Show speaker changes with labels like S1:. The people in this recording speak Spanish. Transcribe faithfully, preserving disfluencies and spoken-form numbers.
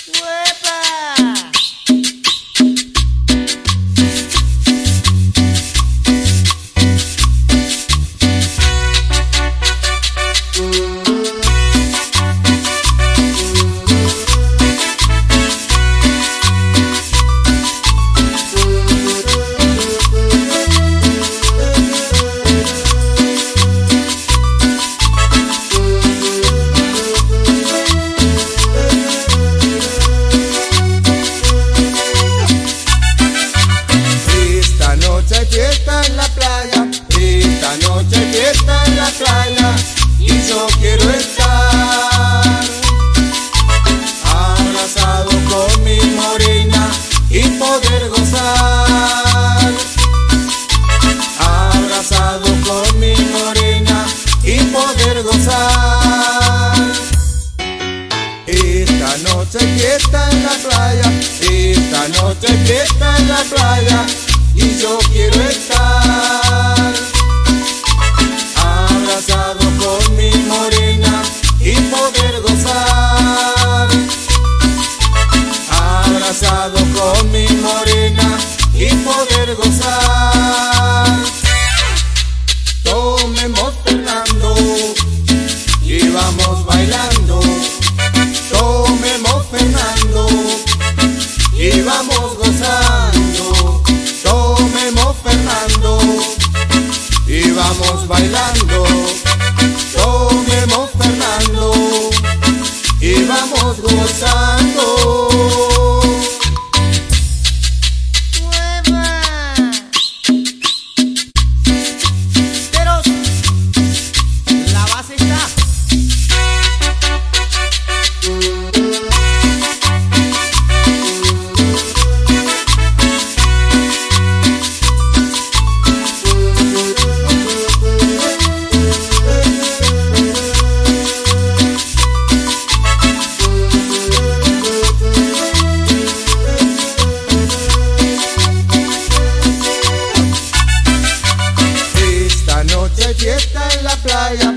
S1: Fiesta en la playa, esta noche fiesta en la playa, y yo quiero estar abrazado con mi morena y poder gozar, abrazado con mi morena y poder gozar. Esta noche fiesta en la playa, esta noche fiesta en la playa, y yo quiero estar abrazado con mi morena y poder gozar, abrazado con mi morena y poder gozar. Tomemos Fernando y vamos bailando, tomemos Fernando y vamos gozando, tomemos Fernando y vamos bailando, tomemos Fernando y vamos gozando.
S2: Pero la base está.
S1: Fiesta en la playa,